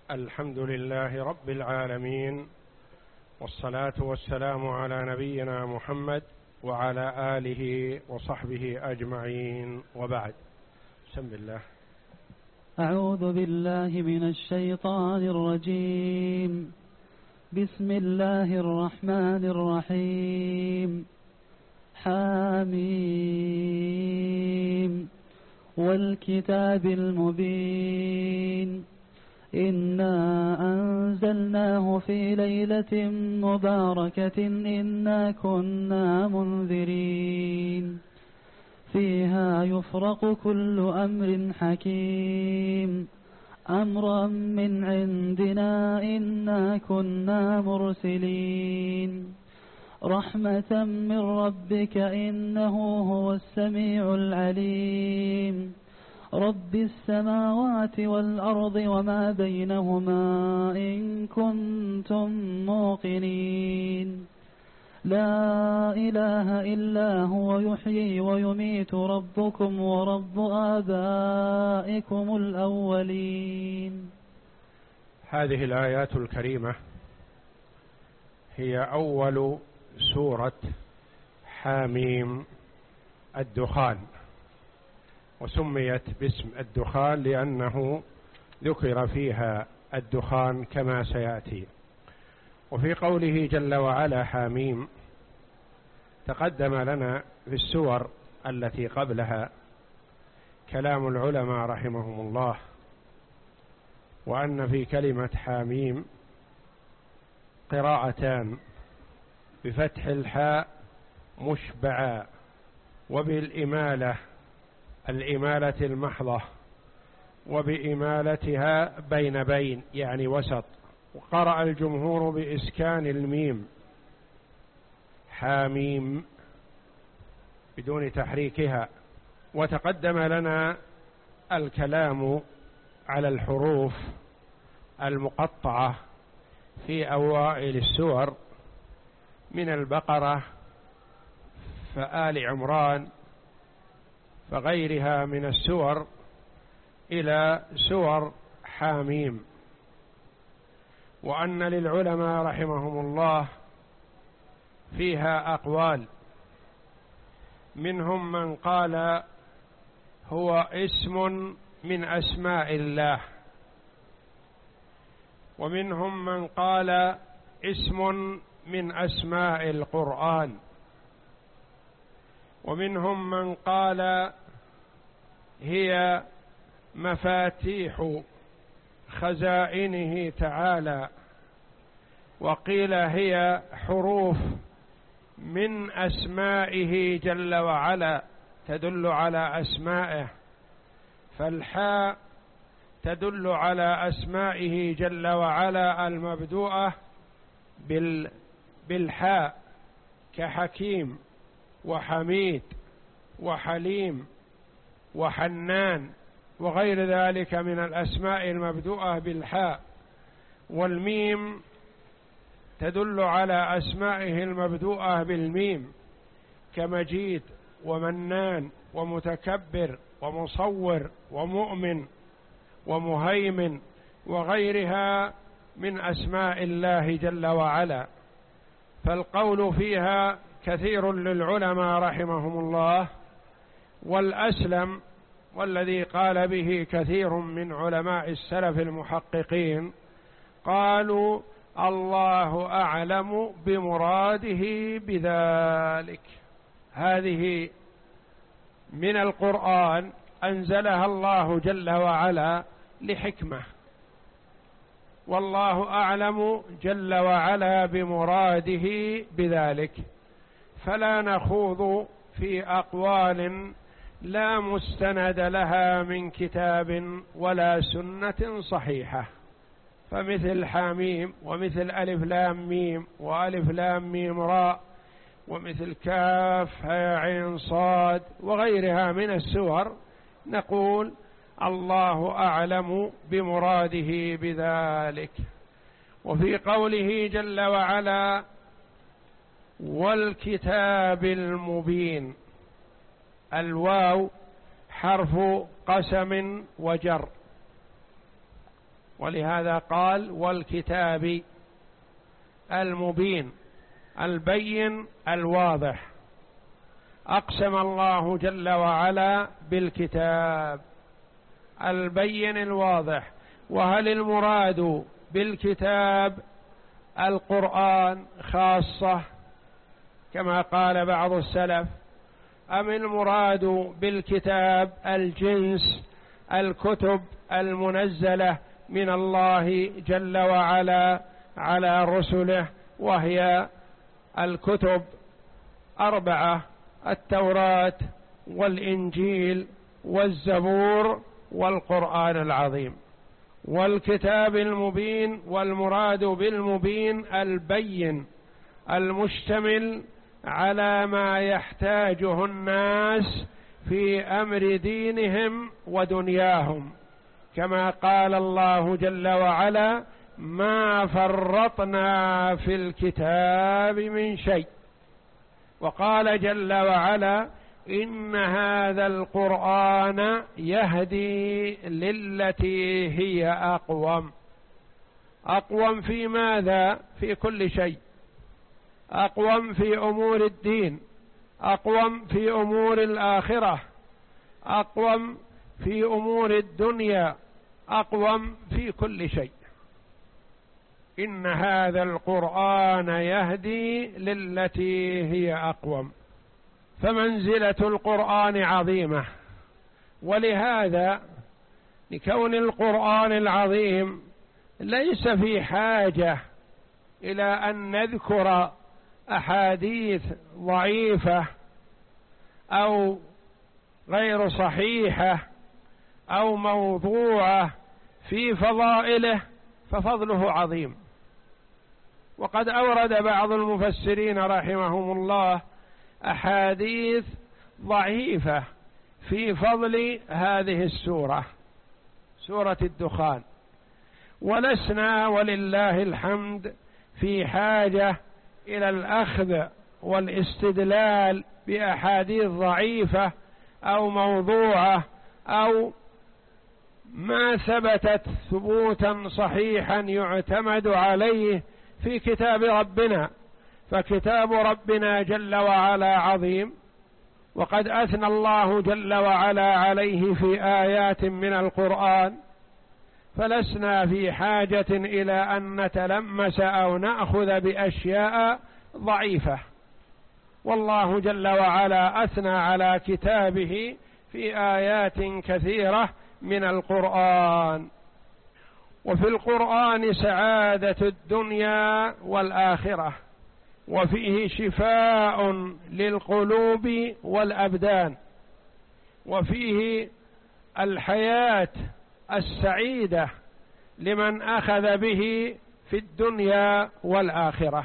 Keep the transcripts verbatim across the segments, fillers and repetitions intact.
الحمد لله رب العالمين، والصلاة والسلام على نبينا محمد وعلى آله وصحبه أجمعين، وبعد. بسم الله. أعوذ بالله من الشيطان الرجيم. بسم الله الرحمن الرحيم. حاميم والكتاب المبين، إنا أنزلناه في ليلة مباركة إنا كنا منذرين، فيها يفرق كل أمر حكيم، أمرا من عندنا إنا كنا مرسلين، رحمة من ربك إنه هو السميع العليم، رب السماوات والأرض وما بينهما إن كنتم موقنين، لا إله إلا هو يحيي ويميت ربكم ورب آبائكم الأولين. هذه الآيات الكريمة هي أول سورة حاميم الدخان، وسميت باسم الدخان لأنه ذكر فيها الدخان كما سيأتي. وفي قوله جل وعلا حاميم، تقدم لنا في السور التي قبلها كلام العلماء رحمهم الله، وأن في كلمة حاميم قراءتان، بفتح الحاء مشبعا، وبالإمالة الإمالة المحضة، وبإمالتها بين بين يعني وسط. وقرأ الجمهور بإسكان الميم حاميم بدون تحريكها. وتقدم لنا الكلام على الحروف المقطعة في أوائل السور من البقرة فآل عمران فغيرها من السور إلى سور حاميم، وأن للعلماء رحمهم الله فيها أقوال، منهم من قال هو اسم من أسماء الله، ومنهم من قال اسم من أسماء القرآن، ومنهم من قال هي مفاتيح خزائنه تعالى، وقيل هي حروف من أسمائه جل وعلا تدل على أسمائه، فالحاء تدل على أسمائه جل وعلا المبدوءة بالحاء كحكيم وحميد وحليم وحنان وغير ذلك من الأسماء المبدوءة بالحاء. والميم تدل على أسمائه المبدوءة بالميم كمجيد ومنان ومتكبر ومصور ومؤمن ومهيمن وغيرها من أسماء الله جل وعلا. فالقول فيها كثير للعلماء رحمهم الله، والأسلم والذي قال به كثير من علماء السلف المحققين قالوا الله أعلم بمراده بذلك، هذه من القرآن أنزلها الله جل وعلا لحكمة، والله أعلم جل وعلا بمراده بذلك، فلا نخوض في أقوال لا مستند لها من كتاب ولا سنة صحيحة. فمثل حاميم، ومثل ألف لام ميم، وألف لام ميم راء، ومثل كاف هاء عين صاد وغيرها من السور نقول الله أعلم بمراده بذلك. وفي قوله جل وعلا والكتاب المبين، الواو حرف قسم وجر، ولهذا قال والكتاب المبين البين الواضح. أقسم الله جل وعلا بالكتاب البين الواضح. وهل المراد بالكتاب القرآن خاصة كما قال بعض السلف، أم المراد بالكتاب الجنس الكتب المنزلة من الله جل وعلا على رسله، وهي الكتب أربعة: التوراة والإنجيل والزبور والقرآن العظيم. والكتاب المبين، والمراد بالمبين البين المشتمل على ما يحتاجه الناس في أمر دينهم ودنياهم، كما قال الله جل وعلا: ما فرطنا في الكتاب من شيء. وقال جل وعلا: إن هذا القرآن يهدي للتي هي أقوم. أقوم في ماذا؟ في كل شيء. أقوم في أمور الدين، أقوم في أمور الآخرة، أقوم في أمور الدنيا، أقوم في كل شيء. إن هذا القرآن يهدي للتي هي أقوم. فمنزلة القرآن عظيمة، ولهذا لكون القرآن العظيم ليس في حاجة إلى أن نذكر أحاديث ضعيفة أو غير صحيحة أو موضوعة في فضائله، ففضله عظيم. وقد أورد بعض المفسرين رحمهم الله أحاديث ضعيفة في فضل هذه السورة، سورة الدخان، ولسنا ولله الحمد في حاجة إلى الأخذ والاستدلال بأحاديث ضعيفة أو موضوعة أو ما ثبتت ثبوتا صحيحا يعتمد عليه في كتاب ربنا. فكتاب ربنا جل وعلا عظيم، وقد أثنى الله جل وعلا عليه في آيات من القرآن، فلسنا في حاجة إلى أن نتلمس أو نأخذ بأشياء ضعيفة. والله جل وعلا أثنى على كتابه في آيات كثيرة من القرآن. وفي القرآن سعادة الدنيا والآخرة، وفيه شفاء للقلوب والأبدان، وفيه الحياة السعيدة لمن أخذ به في الدنيا والآخرة.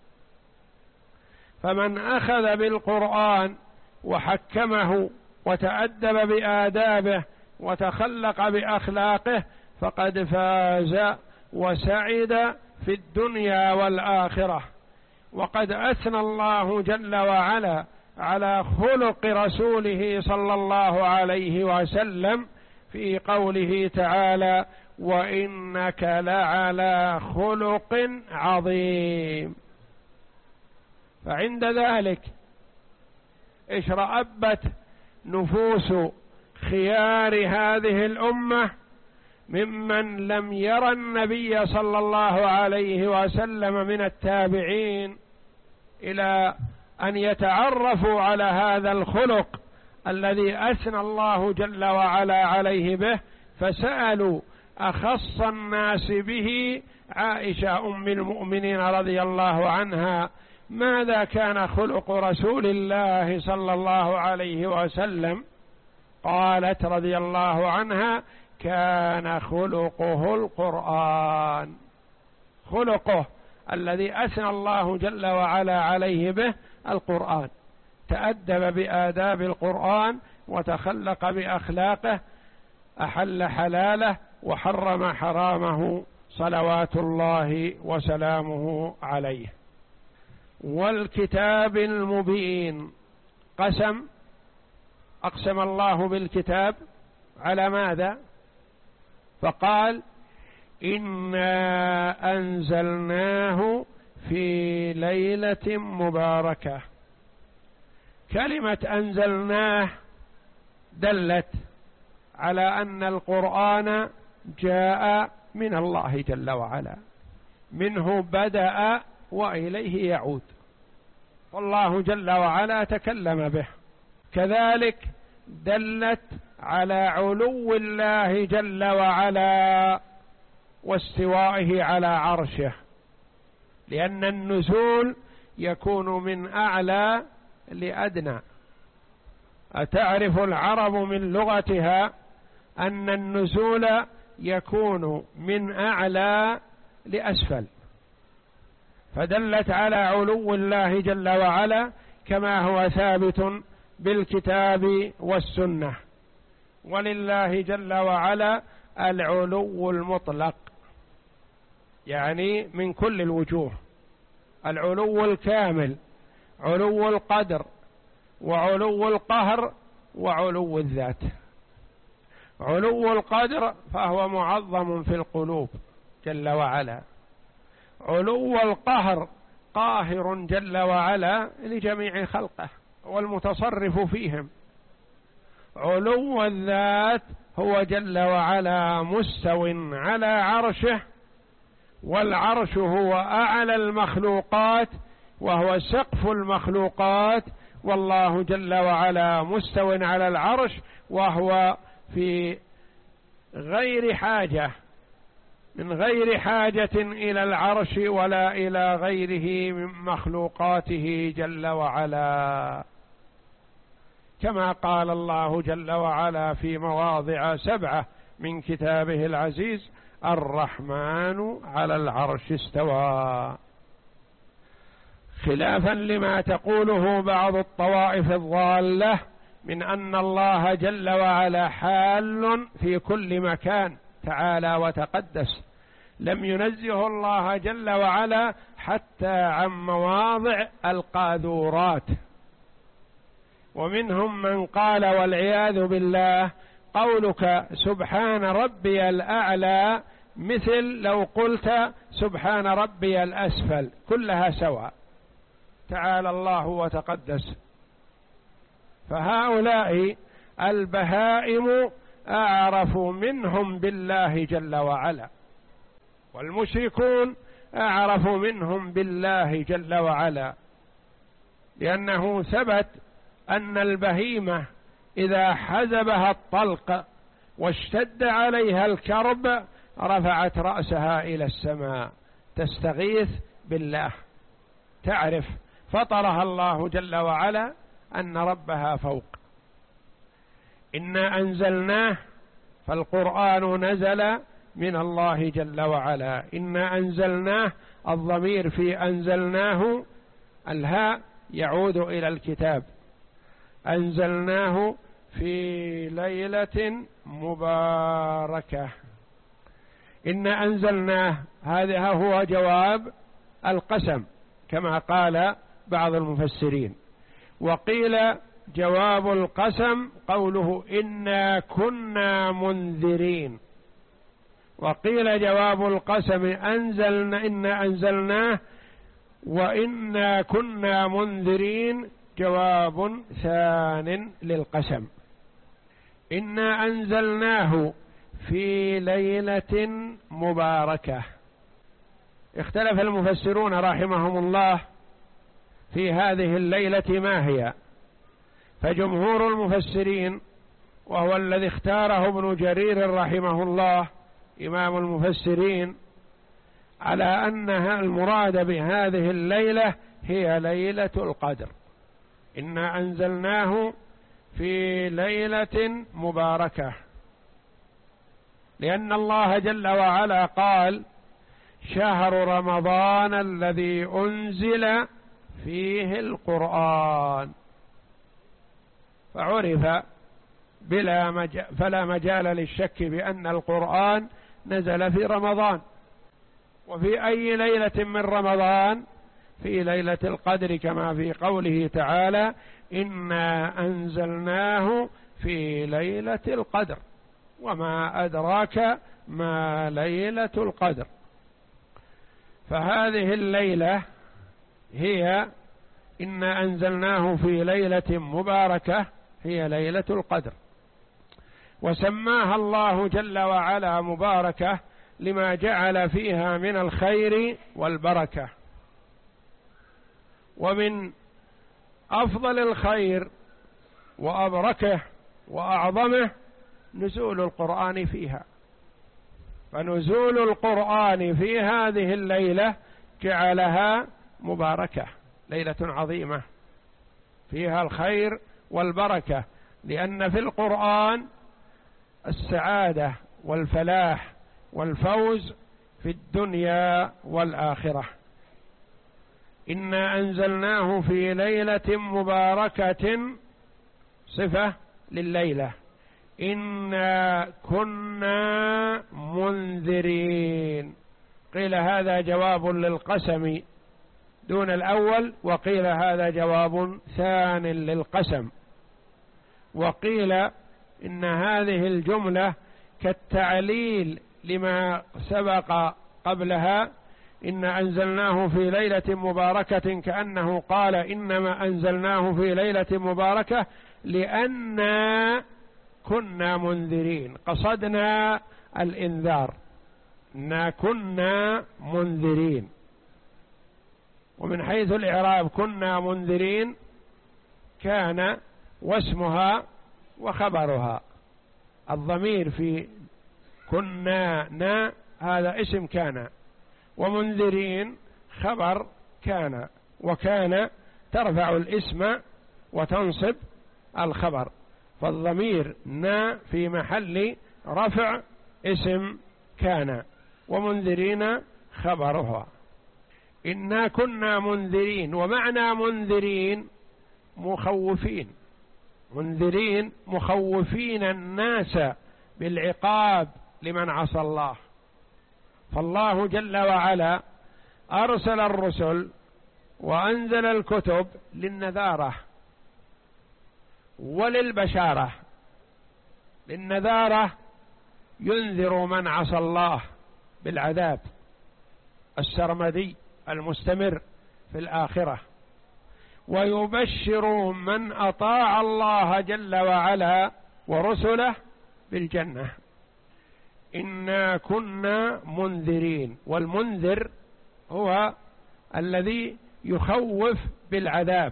فمن أخذ بالقرآن وحكمه وتأدب بآدابه وتخلق بأخلاقه فقد فاز وسعد في الدنيا والآخرة. وقد أثنى الله جل وعلا على خلق رسوله صلى الله عليه وسلم في قوله تعالى: وإنك لعلى خلق عظيم. فعند ذلك اشرأبت نفوس خيار هذه الأمة ممن لم يرى النبي صلى الله عليه وسلم من التابعين إلى أن يتعرفوا على هذا الخلق الذي أثنى الله جل وعلا عليه به، فسألوا أخص الناس به عائشة أم المؤمنين رضي الله عنها: ماذا كان خلق رسول الله صلى الله عليه وسلم؟ قالت رضي الله عنها: كان خلقه القرآن. خلقه الذي أثنى الله جل وعلا عليه به القرآن، تأدب بآداب القرآن وتخلق بأخلاقه، أحل حلاله وحرم حرامه صلوات الله وسلامه عليه. والكتاب المبين، قسم أقسم الله بالكتاب على ماذا؟ فقال: إنا أنزلناه في ليلة مباركة. كلمة أنزلناه دلت على أن القرآن جاء من الله جل وعلا، منه بدأ وإليه يعود، والله جل وعلا تكلم به. كذلك دلت على علو الله جل وعلا واستوائه على عرشه، لأن النزول يكون من أعلى لأدنى. أتعرف العرب من لغتها أن النزول يكون من أعلى لأسفل، فدلت على علو الله جل وعلا كما هو ثابت بالكتاب والسنة. ولله جل وعلا العلو المطلق، يعني من كل الوجوه، العلو الكامل، علو القدر وعلو القهر وعلو الذات. علو القدر فهو معظم في القلوب جل وعلا، علو القهر قاهر جل وعلا لجميع خلقه والمتصرف فيهم. علو الذات هو جل وعلا مستو على عرشه، والعرش هو أعلى المخلوقات وهو سقف المخلوقات، والله جل وعلا مستو على العرش وهو في غير حاجة، من غير حاجة إلى العرش ولا إلى غيره من مخلوقاته جل وعلا، كما قال الله جل وعلا في مواضع سبعة من كتابه العزيز: الرحمن على العرش استوى. خلافا لما تقوله بعض الطوائف الضالة من أن الله جل وعلا حال في كل مكان تعالى وتقدس، لم ينزه الله جل وعلا حتى عن مواضع القاذورات. ومنهم من قال والعياذ بالله: قولك سبحان ربي الأعلى مثل لو قلت سبحان ربي الأسفل، كلها سواء، تعالى الله وتقدس. فهؤلاء البهائم أعرف منهم بالله جل وعلا، والمشركون أعرف منهم بالله جل وعلا، لأنه ثبت أن البهيمة إذا حزبها الطلق واشتد عليها الكرب رفعت رأسها إلى السماء تستغيث بالله، تعرف فطرها الله جل وعلا أن ربها فوق. إنا أنزلناه، فالقرآن نزل من الله جل وعلا. إنا أنزلناه، الضمير في أنزلناه الهاء يعود إلى الكتاب. أنزلناه في ليلة مباركة. إنا أنزلناه هذا هو جواب القسم كما قال بعض المفسرين، وقيل جواب القسم قوله إنا كنا منذرين، وقيل جواب القسم أنزلنا إنا أنزلناه وإنا كنا منذرين جواب ثان للقسم. إنا أنزلناه في ليلة مباركة. اختلف المفسرون رحمهم الله في هذه الليلة ما هي، فجمهور المفسرين وهو الذي اختاره ابن جرير رحمه الله إمام المفسرين على أنها المراد بهذه الليلة هي ليلة القدر. إنا أنزلناه في ليلة مباركة، لأن الله جل وعلا قال: شهر رمضان الذي أنزل فيه القرآن، فعرف بلا مجال فلا مجال للشك بأن القرآن نزل في رمضان. وفي أي ليلة من رمضان؟ في ليلة القدر، كما في قوله تعالى: إنا أنزلناه في ليلة القدر وما أدراك ما ليلة القدر. فهذه الليلة هي إنا أنزلناه في ليلة مباركة، هي ليلة القدر، وسماها الله جل وعلا مباركة لما جعل فيها من الخير والبركة. ومن أفضل الخير وأبركه وأعظمه نزول القرآن فيها، فنزول القرآن في هذه الليلة جعلها مباركة، ليلة عظيمة فيها الخير والبركة، لأن في القرآن السعادة والفلاح والفوز في الدنيا والآخرة. إنا أنزلناه في ليلة مباركة صفة لليلة، إنا كنا منذرين. قيل هذا جواب للقسم دون الأول، وقيل هذا جواب ثان للقسم، وقيل إن هذه الجملة كالتعليل لما سبق قبلها، إن أنزلناه في ليلة مباركة، كأنه قال إنما أنزلناه في ليلة مباركة لأننا كنا منذرين، قصدنا الإنذار، إنا كنا منذرين. ومن حيث الإعراب كنا منذرين كان واسمها وخبرها، الضمير في كنا نا هذا اسم كان، ومنذرين خبر كان، وكان ترفع الاسم وتنصب الخبر، فالضمير نا في محل رفع اسم كان، ومنذرين خبرها. إنا كنا منذرين، ومعنى منذرين مخوفين، منذرين مخوفين الناس بالعقاب لمن عصى الله. فالله جل وعلا أرسل الرسل وأنزل الكتب للنذارة وللبشارة. للنذارة ينذر من عصى الله بالعذاب السرمدي المستمر في الآخرة، ويبشر من أطاع الله جل وعلا ورسله بالجنة. إنا كنا منذرين، والمنذر هو الذي يخوف بالعذاب،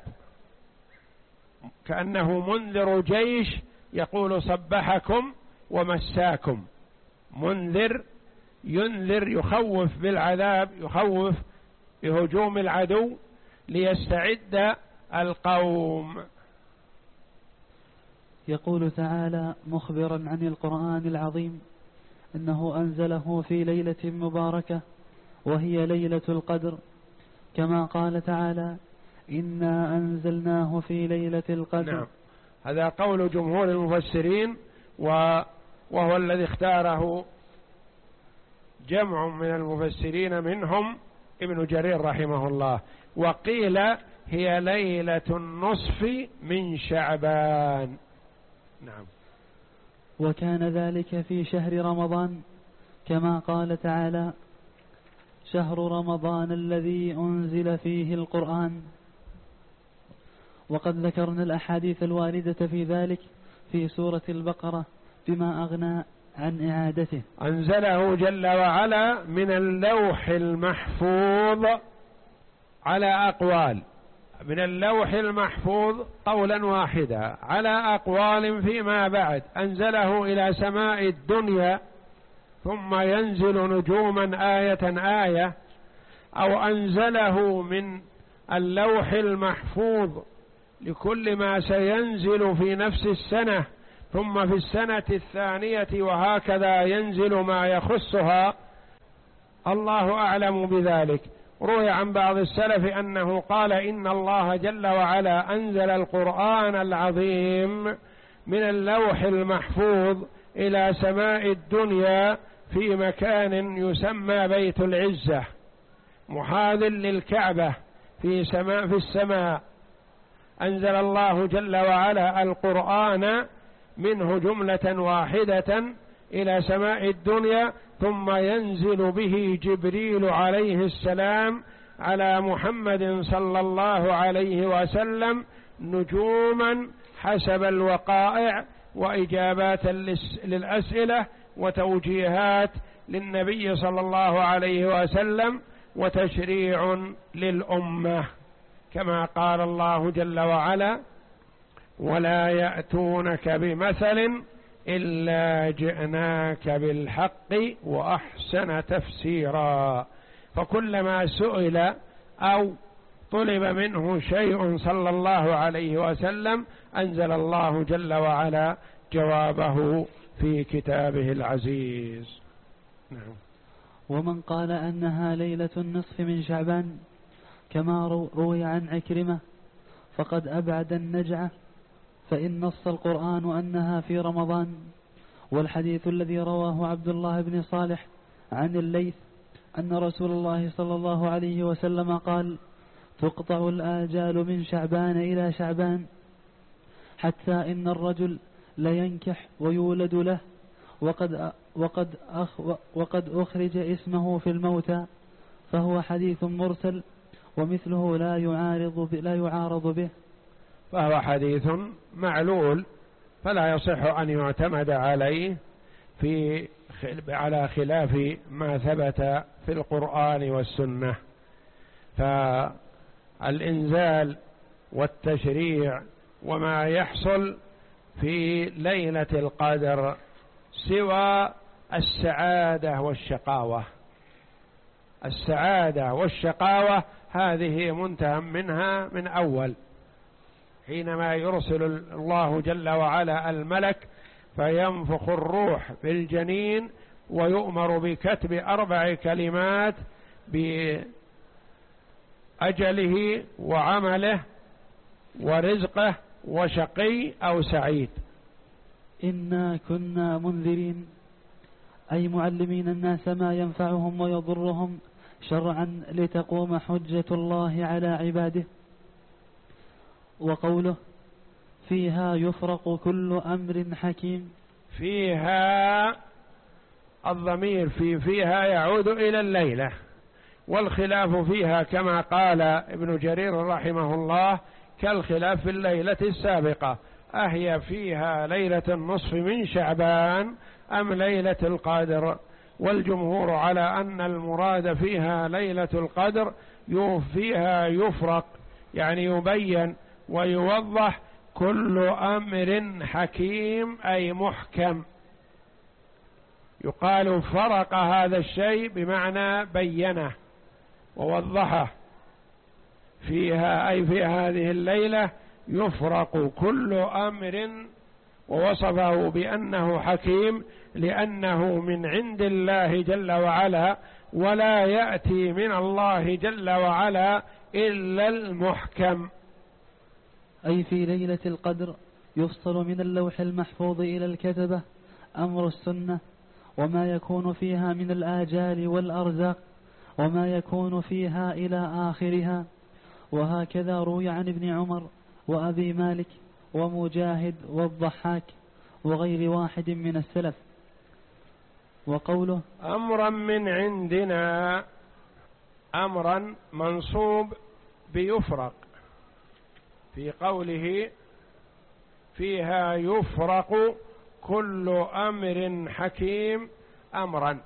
كأنه منذر جيش يقول صبحكم ومساكم. منذر ينذر يخوف بالعذاب، يخوف بهجوم العدو ليستعد القوم. يقول تعالى مخبرا عن القرآن العظيم إنه أنزله في ليلة مباركة وهي ليلة القدر، كما قال تعالى إنا أنزلناه في ليلة القدر. نعم، هذا قول جمهور المفسرين، وهو الذي اختاره جمع من المفسرين منهم ابن جرير رحمه الله. وقيل هي ليلة النصف من شعبان. نعم. وكان ذلك في شهر رمضان، كما قال تعالى شهر رمضان الذي أنزل فيه القرآن. وقد ذكرنا الأحاديث الواردة في ذلك في سورة البقرة بما أغنى عن إعادته. أنزله جل وعلا من اللوح المحفوظ على أقوال، من اللوح المحفوظ قولا واحدا على أقوال فيما بعد. أنزله إلى سماء الدنيا ثم ينزل نجوما آية آية، أو أنزله من اللوح المحفوظ لكل ما سينزل في نفس السنة ثم في السنة الثانية، وهكذا ينزل ما يخصها. الله أعلم بذلك. روي عن بعض السلف أنه قال إن الله جل وعلا أنزل القرآن العظيم من اللوح المحفوظ إلى سماء الدنيا في مكان يسمى بيت العزة محاذ للكعبة في سماء في السماء. أنزل الله جل وعلا القرآن منه جملة واحدة إلى سماء الدنيا، ثم ينزل به جبريل عليه السلام على محمد صلى الله عليه وسلم نجوما حسب الوقائع، وإجابات للأسئلة، وتوجيهات للنبي صلى الله عليه وسلم، وتشريع للأمة، كما قال الله جل وعلا: ولا يأتونك بمثل إلا جئناك بالحق وأحسن تفسيرا. فكلما سئل أو طلب منه شيء صلى الله عليه وسلم أنزل الله جل وعلا جوابه في كتابه العزيز. نعم. ومن قال أنها ليلة النصف من شعبان كما روي عن عكرمة فقد أبعد النجعة، فإن نص القرآن أنها في رمضان. والحديث الذي رواه عبد الله بن صالح عن الليث أن رسول الله صلى الله عليه وسلم قال: تقطع الآجال من شعبان إلى شعبان، حتى إن الرجل لينكح ويولد له وقد وقد أخ وقد أخرج اسمه في الموتى، فهو حديث مرسل ومثله لا يعارض لا يعارض به، فهو حديث معلول فلا يصح أن يعتمد عليه في على خلاف ما ثبت في القرآن والسنة. فالإنزال والتشريع وما يحصل في ليلة القدر سوى السعادة والشقاوة. السعادة والشقاوة هذه منتهى منها من أول، حينما يرسل الله جل وعلا الملك فينفخ الروح في الجنين ويؤمر بكتب أربع كلمات بأجله وعمله ورزقه وشقي أو سعيد. إنا كنا منذرين، أي معلمين الناس ما ينفعهم ويضرهم شرعا لتقوم حجة الله على عباده. وقوله: فيها يفرق كل أمر حكيم، فيها الضمير في فيها يعود إلى الليلة، والخلاف فيها كما قال ابن جرير رحمه الله كالخلاف في الليلة السابقة، أهي فيها ليلة النصف من شعبان أم ليلة القدر؟ والجمهور على أن المراد فيها ليلة القدر، فيها يفرق يعني يبين ويوضح كل أمر حكيم أي محكم. يقال فرق هذا الشيء بمعنى بينه ووضحه. فيها أي في هذه الليلة يفرق كل أمر، ووصفه بأنه حكيم لأنه من عند الله جل وعلا، ولا يأتي من الله جل وعلا إلا المحكم. أي في ليلة القدر يفصل من اللوح المحفوظ إلى الكتبة أمر السنة، وما يكون فيها من الآجال والأرزاق، وما يكون فيها إلى آخرها. وهكذا روي عن ابن عمر وأبي مالك ومجاهد والضحاك وغير واحد من السلف. وقوله: أمرا من عندنا، أمرا منصوب بيفرق، في قوله فيها يفرق كل أمر حكيم، أمرا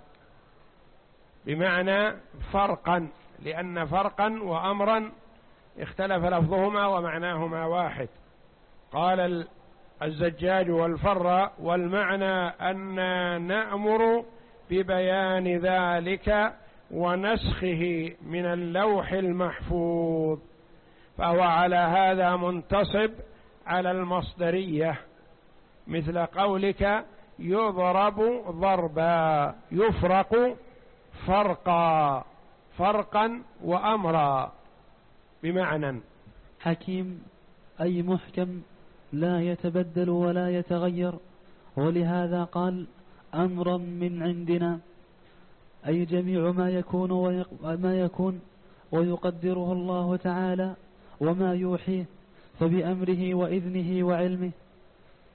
بمعنى فرقا، لأن فرقا وأمرا اختلف لفظهما ومعناهما واحد. قال الزجاج والفر: والمعنى أن نأمر ببيان ذلك ونسخه من اللوح المحفوظ، فهو على هذا منتصب على المصدرية، مثل قولك يضرب ضربا، يفرق فرقا، فرقا وأمرا بمعنى. حكيم أي محكم لا يتبدل ولا يتغير، ولهذا قال أمرا من عندنا، أي جميع ما يكون وما يكون ويقدره الله تعالى وما يوحيه فبأمره وإذنه وعلمه.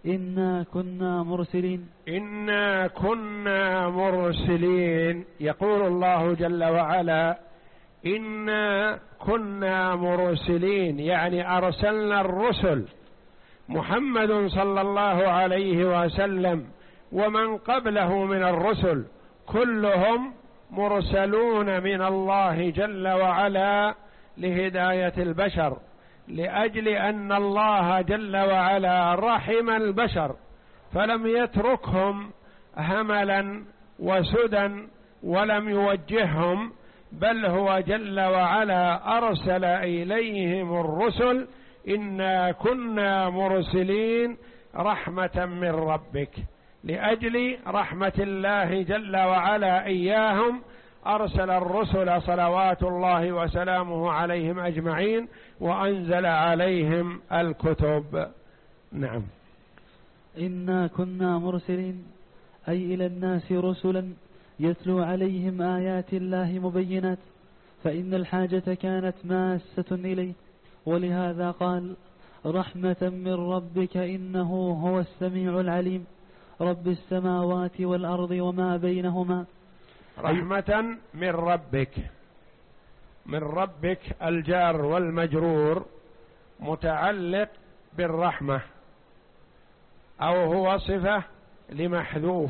إنا كنا مرسلين إنا كنا مرسلين. يقول الله جل وعلا إنا كنا مرسلين، يعني أرسلنا الرسل، محمد صلى الله عليه وسلم ومن قبله من الرسل كلهم مرسلون من الله جل وعلا لهداية البشر، لأجل أن الله جل وعلا رحم البشر فلم يتركهم هملا وسدى ولم يوجههم، بل هو جل وعلا أرسل إليهم الرسل. إنا كنا مرسلين رحمة من ربك، لأجل رحمة الله جل وعلا إياهم أرسل الرسل صلوات الله وسلامه عليهم أجمعين وأنزل عليهم الكتب. نعم. إنا كنا مرسلين أي إلى الناس رسلا يتلو عليهم آيات الله مبينات، فإن الحاجة كانت ماسة إليه، ولهذا قال رحمة من ربك إنه هو السميع العليم رب السماوات والأرض وما بينهما. رحمة من ربك، من ربك الجار والمجرور متعلق بالرحمة، أو هو صفة لمحذوف.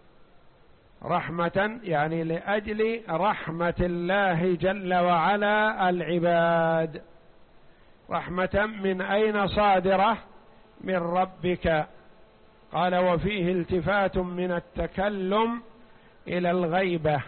رحمة يعني لأجل رحمة الله جل وعلا العباد. رحمة من أين صادرة؟ من ربك. قال وفيه التفات من التكلم إلى الغيبة.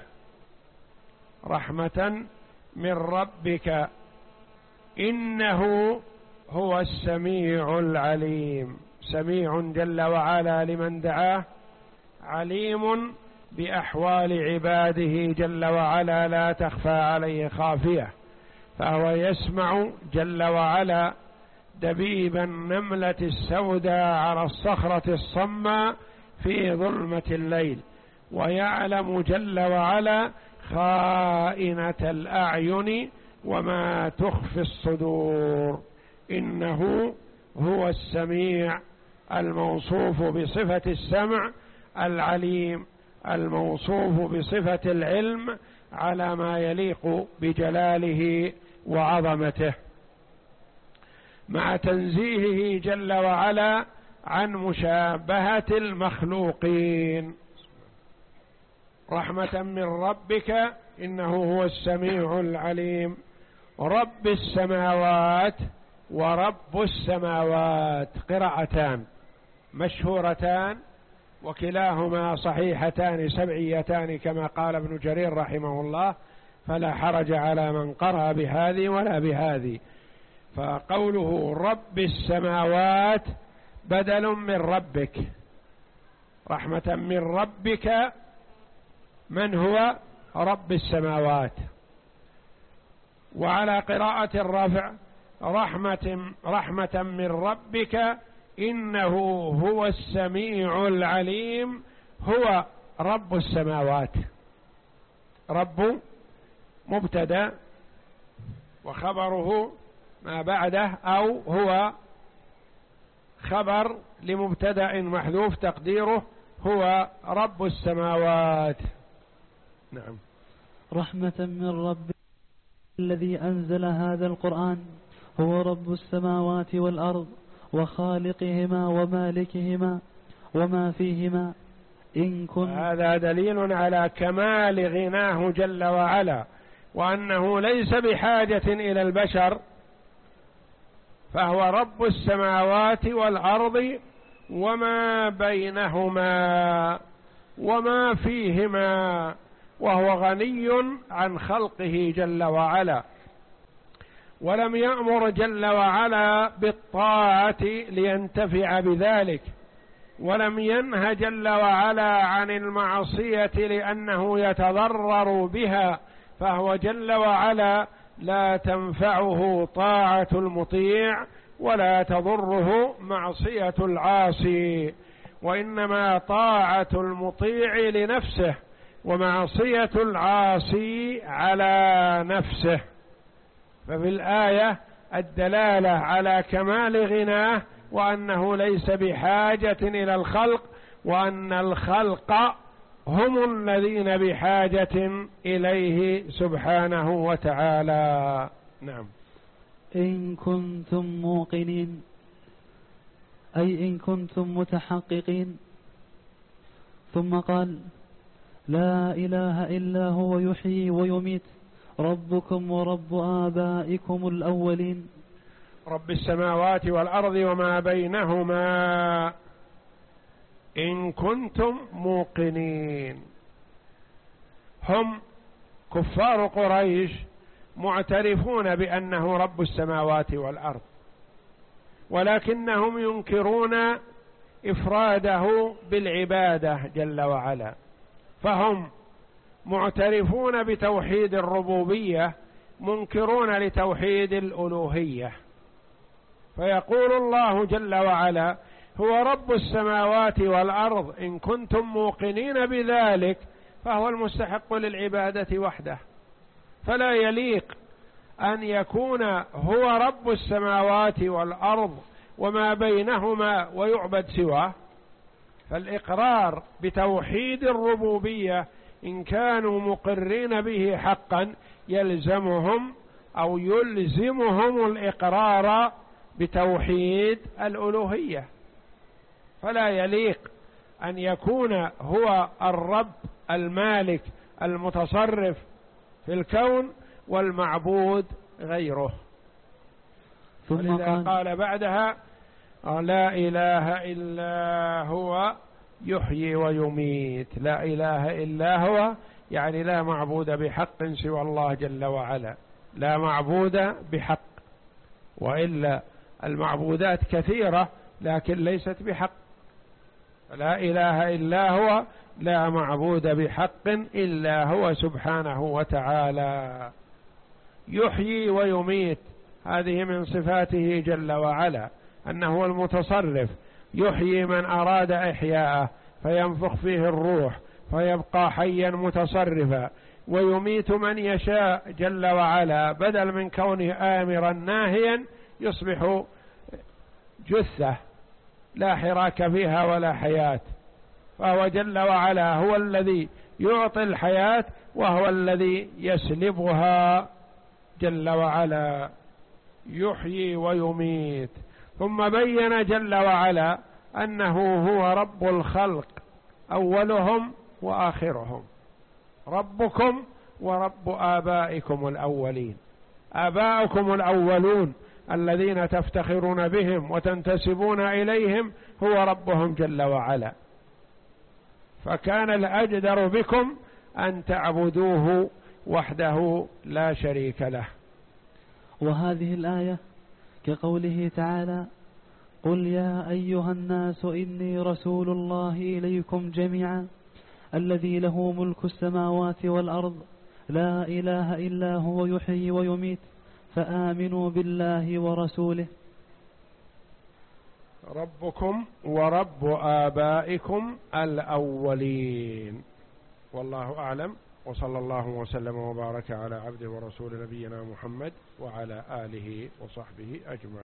رحمة من ربك إنه هو السميع العليم. سميع جل وعلا لمن دعاه، عليم بأحوال عباده جل وعلا لا تخفى عليه خافية، فهو يسمع جل وعلا دبيب النملة السوداء على الصخرة الصماء في ظلمة الليل، ويعلم جل وعلا خائنة الأعين وما تخفي الصدور. إنه هو السميع الموصوف بصفة السمع، العليم الموصوف بصفة العلم على ما يليق بجلاله وعظمته، مع تنزيهه جل وعلا عن مشابهة المخلوقين. رحمة من ربك إنه هو السميع العليم رب السماوات ورب السماوات. قراءتان مشهورتان وكلاهما صحيحتان سبعيتان كما قال ابن جرير رحمه الله، فلا حرج على من قرأ بهذه ولا بهذه. فقوله رب السماوات بدل من ربك. رحمة من ربك من هو رب السماوات. وعلى قراءة الرفع رحمة رحمة من ربك إنه هو السميع العليم هو رب السماوات. رب مبتدأ وخبره ما بعده، أو هو خبر لمبتدأ محذوف تقديره هو رب السماوات. نعم. رحمة من رب الذي أنزل هذا القرآن هو رب السماوات والأرض وخالقهما ومالكهما وما فيهما إن كن. هذا دليل على كمال غناه جل وعلا، وأنه ليس بحاجة إلى البشر، فهو رب السماوات والأرض وما بينهما وما فيهما، وهو غني عن خلقه جل وعلا. ولم يأمر جل وعلا بالطاعة لينتفع بذلك، ولم ينه جل وعلا عن المعصية لأنه يتضرر بها، فهو جل وعلا لا تنفعه طاعة المطيع ولا تضره معصية العاصي، وإنما طاعة المطيع لنفسه ومعصية العاصي على نفسه. ففي الآية الدلالة على كمال غناه وأنه ليس بحاجة إلى الخلق، وأن الخلق هم الذين بحاجة إليه سبحانه وتعالى. نعم. إن كنتم موقنين، أي إن كنتم متحققين. ثم قال: لا إله إلا هو يحيي ويميت ربكم ورب آبائكم الأولين. رب السماوات والأرض وما بينهما إن كنتم موقنين. هم كفار قريش معترفون بأنه رب السماوات والأرض، ولكنهم ينكرون إفراده بالعبادة جل وعلا، فهم معترفون بتوحيد الربوبية منكرون لتوحيد الألوهية. فيقول الله جل وعلا: هو رب السماوات والأرض إن كنتم موقنين بذلك، فهو المستحق للعبادة وحده، فلا يليق أن يكون هو رب السماوات والأرض وما بينهما ويعبد سواه. فالإقرار بتوحيد الربوبية إن كانوا مقرين به حقا يلزمهم أو يلزمهم الإقرار بتوحيد الألوهية، فلا يليق أن يكون هو الرب المالك المتصرف في الكون والمعبود غيره. ثم قال, قال بعدها: لا إله إلا هو يحيي ويميت. لا إله إلا هو يعني لا معبود بحق سوى الله جل وعلا، لا معبود بحق، وإلا المعبودات كثيرة لكن ليست بحق. لا إله إلا هو لا معبود بحق إلا هو سبحانه وتعالى. يحيي ويميت هذه من صفاته جل وعلا، أنه هو المتصرف، يحيي من أراد إحياءه فينفخ فيه الروح فيبقى حيا متصرفا، ويميت من يشاء جل وعلا، بدل من كونه آمرا ناهيا يصبح جثة لا حراك فيها ولا حياة. فهو جل وعلا هو الذي يعطي الحياة وهو الذي يسلبها جل وعلا، يحيي ويميت. ثم بين جل وعلا أنه هو رب الخلق أولهم وآخرهم، ربكم ورب آبائكم الأولين. آباؤكم الأولون الذين تفتخرون بهم وتنتسبون إليهم هو ربهم جل وعلا، فكان الأجدر بكم أن تعبدوه وحده لا شريك له. وهذه الآية كقوله تعالى: قل يا أيها الناس إني رسول الله إليكم جميعا الذي له ملك السماوات والأرض لا إله إلا هو يحيي ويميت فآمنوا بالله ورسوله. ربكم ورب آبائكم الأولين. والله أعلم، وصلى الله وسلم وبارك على عبده ورسول نبينا محمد وعلى آله وصحبه أجمعين.